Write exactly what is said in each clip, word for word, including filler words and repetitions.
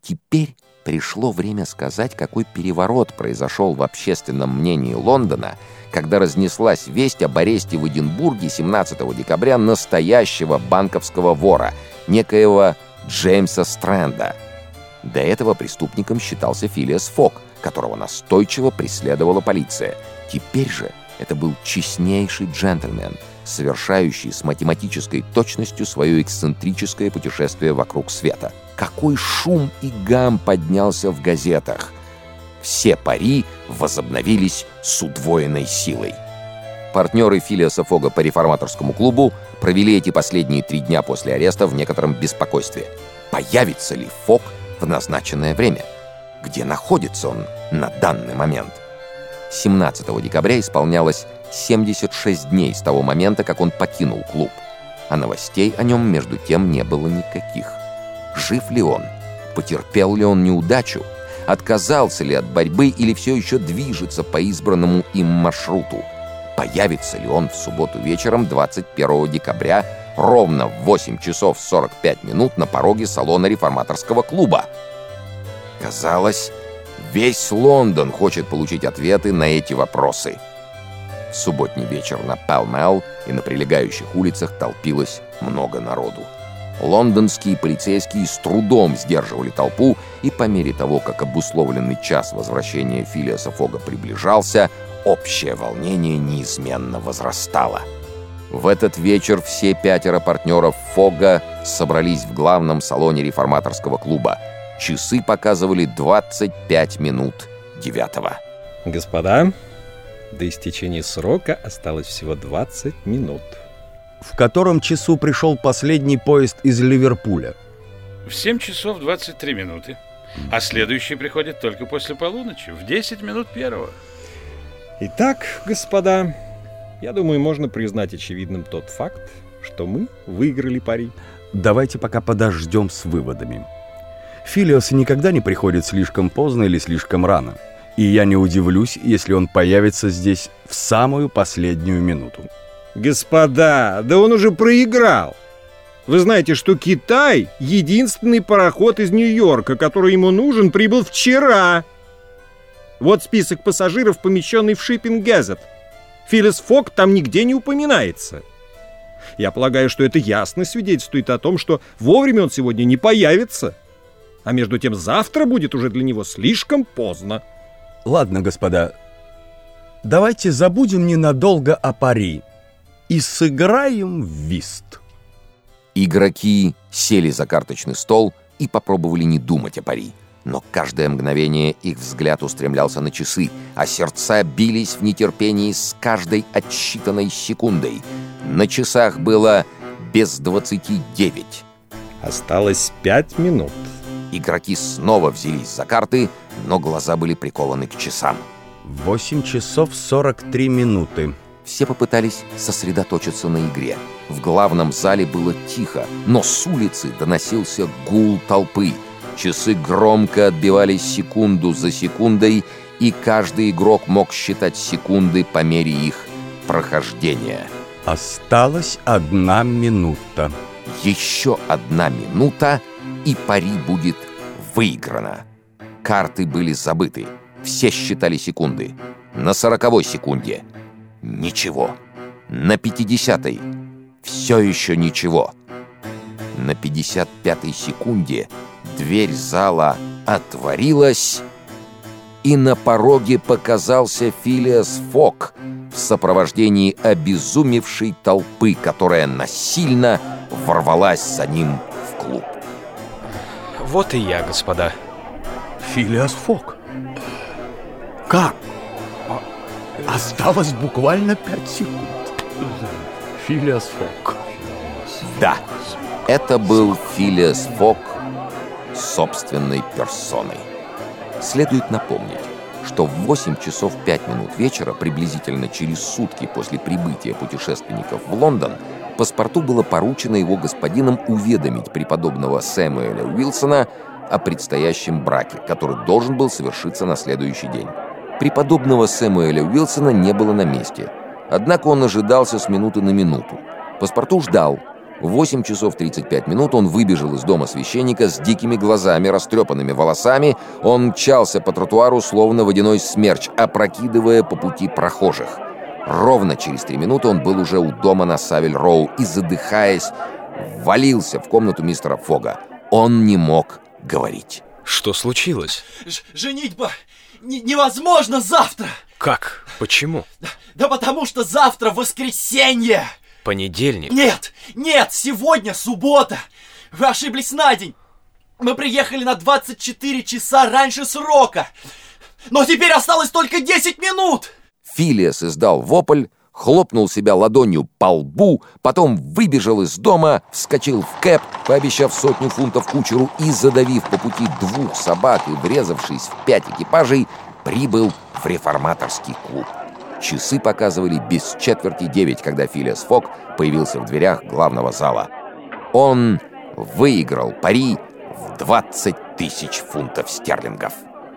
Теперь пришло время сказать, какой переворот произошел в общественном мнении Лондона, когда разнеслась весть об аресте в Эдинбурге семнадцатого декабря настоящего банковского вора, некоего Джеймса Стрэнда. До этого преступником считался Филиас Фок, которого настойчиво преследовала полиция. Теперь же это был честнейший джентльмен, совершающий с математической точностью свое эксцентрическое путешествие вокруг света. Какой шум и гам поднялся в газетах! Все пари возобновились с удвоенной силой. Партнеры Филиаса Фога по реформаторскому клубу провели эти последние три дня после ареста в некотором беспокойстве. Появится ли Фог в назначенное время? Где находится он на данный момент? семнадцатого декабря исполнялось семьдесят шесть дней с того момента, как он покинул клуб. А новостей о нем, между тем, не было никаких. Жив ли он? Потерпел ли он неудачу? Отказался ли от борьбы или все еще движется по избранному им маршруту? Появится ли он в субботу вечером двадцать первого декабря ровно в восемь часов сорок пять минут на пороге салона реформаторского клуба? Казалось, весь Лондон хочет получить ответы на эти вопросы. В субботний вечер на Пall-Mall и на прилегающих улицах толпилось много народу. Лондонские полицейские с трудом сдерживали толпу, и по мере того, как обусловленный час возвращения Филиаса Фога приближался, общее волнение неизменно возрастало. В этот вечер все пятеро партнеров Фога собрались в главном салоне реформаторского клуба. Часы показывали двадцать пять минут девятого. Господа, до истечения срока осталось всего двадцать минут. В котором часу пришел последний поезд из Ливерпуля? В семь часов двадцать три минуты. А следующий приходит только после полуночи, в десять минут первого. Итак, господа, я думаю, можно признать очевидным тот факт, что мы выиграли пари. Давайте пока подождем с выводами. Филиас никогда не приходит слишком поздно или слишком рано. И я не удивлюсь, если он появится здесь в самую последнюю минуту. Господа, да он уже проиграл. Вы знаете, что Китай — единственный пароход из Нью-Йорка, который ему нужен, прибыл вчера. Вот список пассажиров, помещенный в Shipping Gazette. Филиас Фог там нигде не упоминается. Я полагаю, что это ясно свидетельствует о том, что вовремя он сегодня не появится. А между тем завтра будет уже для него слишком поздно. Ладно, господа, давайте забудем ненадолго о пари и сыграем в вист. Игроки сели за карточный стол и попробовали не думать о пари. Но каждое мгновение их взгляд устремлялся на часы, а сердца бились в нетерпении с каждой отсчитанной секундой. На часах было без двадцати девять. Осталось пять минут. Игроки снова взялись за карты, но глаза были прикованы к часам. восемь часов сорок три минуты. Все попытались сосредоточиться на игре. В главном зале было тихо, но с улицы доносился гул толпы. Часы громко отбивались секунду за секундой, и каждый игрок мог считать секунды по мере их прохождения. Осталась одна минута. Еще одна минута, и пари будет выиграно. Карты были забыты. Все считали секунды. На сороковой секунде ничего. На пятидесятой все еще ничего. На пятьдесят пятой секунде дверь зала отворилась, и на пороге показался Филиас Фог в сопровождении обезумевшей толпы, которая насильно ворвалась за ним в клуб. Вот и я, господа. Филиас Фог? Как? Осталось буквально пять секунд. Филиас Фог. Да, это был Филиас Фог собственной персоной. Следует напомнить, что в восемь часов пять минут вечера, приблизительно через сутки после прибытия путешественников в Лондон, паспорту было поручено его господином уведомить преподобного Сэмюэля Уилсона о предстоящем браке, который должен был совершиться на следующий день. Преподобного Сэмюэля Уилсона не было на месте, однако он ожидался с минуты на минуту. Паспорту ждал, В восемь часов тридцать пять минут он выбежал из дома священника с дикими глазами, растрепанными волосами. Он мчался по тротуару, словно водяной смерч, опрокидывая по пути прохожих. Ровно через три минуты он был уже у дома на Савель-Роу и, задыхаясь, ввалился в комнату мистера Фога. Он не мог говорить. Что случилось? Ж- женитьба не- невозможно завтра! Как? Почему? Да, да потому что завтра воскресенье! Понедельник? Нет, нет, сегодня суббота! Вы ошиблись на день! Мы приехали на двадцать четыре часа раньше срока! Но теперь осталось только десять минут! Филиас издал вопль, хлопнул себя ладонью по лбу, потом выбежал из дома, вскочил в кэб, пообещав сотню фунтов кучеру и, задавив по пути двух собак и врезавшись в пять экипажей, прибыл в реформаторский клуб. Часы показывали без четверти девять, когда Филиас Фог появился в дверях главного зала. Он выиграл пари в двадцать тысяч фунтов стерлингов.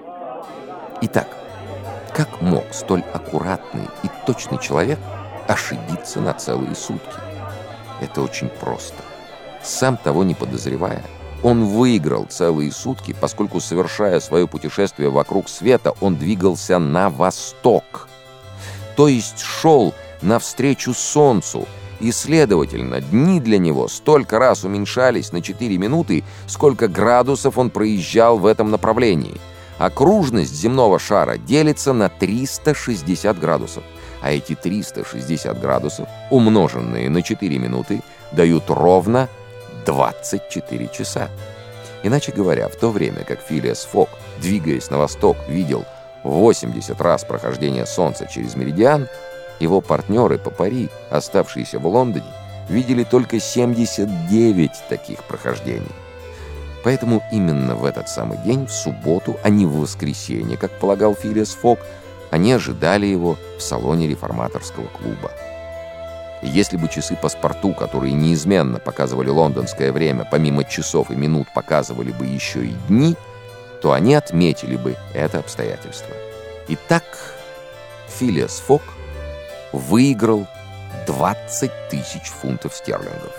Итак, как мог столь аккуратный и точный человек ошибиться на целые сутки? Это очень просто. Сам того не подозревая, он выиграл целые сутки, поскольку, совершая свое путешествие вокруг света, он двигался на восток. То есть шел навстречу солнцу, и, следовательно, дни для него столько раз уменьшались на четыре минуты, сколько градусов он проезжал в этом направлении. Окружность земного шара делится на триста шестьдесят градусов, а эти триста шестьдесят градусов, умноженные на четыре минуты, дают ровно двадцать четыре часа. Иначе говоря, в то время как Филиас Фог, двигаясь на восток, видел восемьдесят раз прохождение Солнца через меридиан, его партнеры по пари, оставшиеся в Лондоне, видели только семьдесят девять таких прохождений. Поэтому именно в этот самый день, в субботу, а не в воскресенье, как полагал Филиас Фог, они ожидали его в салоне реформаторского клуба. И если бы часы паспорту, которые неизменно показывали лондонское время, помимо часов и минут показывали бы еще и дни, то они отметили бы это обстоятельство. Итак, Филиас Фог выиграл двадцать тысяч фунтов стерлингов.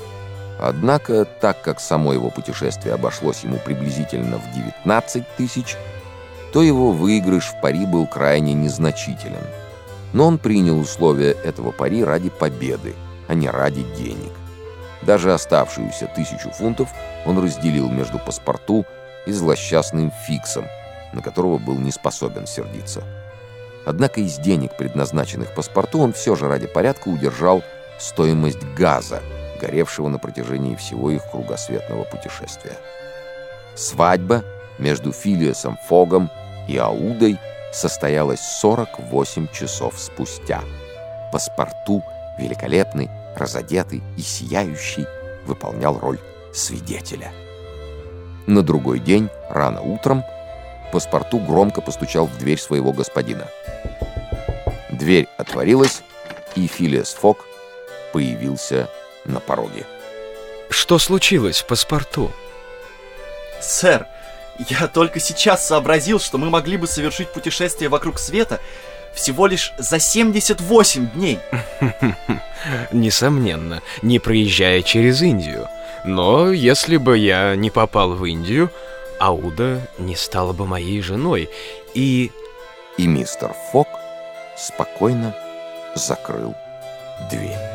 Однако, так как само его путешествие обошлось ему приблизительно в девятнадцать тысяч, то его выигрыш в пари был крайне незначителен. Но он принял условия этого пари ради победы, а не ради денег. Даже оставшуюся тысячу фунтов он разделил между паспорту и злосчастным Фиксом, на которого был не способен сердиться. Однако из денег, предназначенных паспорту, он все же ради порядка удержал стоимость газа, горевшего на протяжении всего их кругосветного путешествия. Свадьба между Филиасом Фогом и Аудой состоялась сорок восемь часов спустя. Паспорту, великолепный, разодетый и сияющий, выполнял роль свидетеля. На другой день, рано утром, паспорту громко постучал в дверь своего господина. Дверь отворилась, и Филиас Фог появился на пороге. Что случилось, паспорту? Сэр, я только сейчас сообразил, что мы могли бы совершить путешествие вокруг света всего лишь за семьдесят восемь дней. Несомненно, не проезжая через Индию. Но если бы я не попал в Индию, Ауда не стала бы моей женой, и... И мистер Фог спокойно закрыл дверь.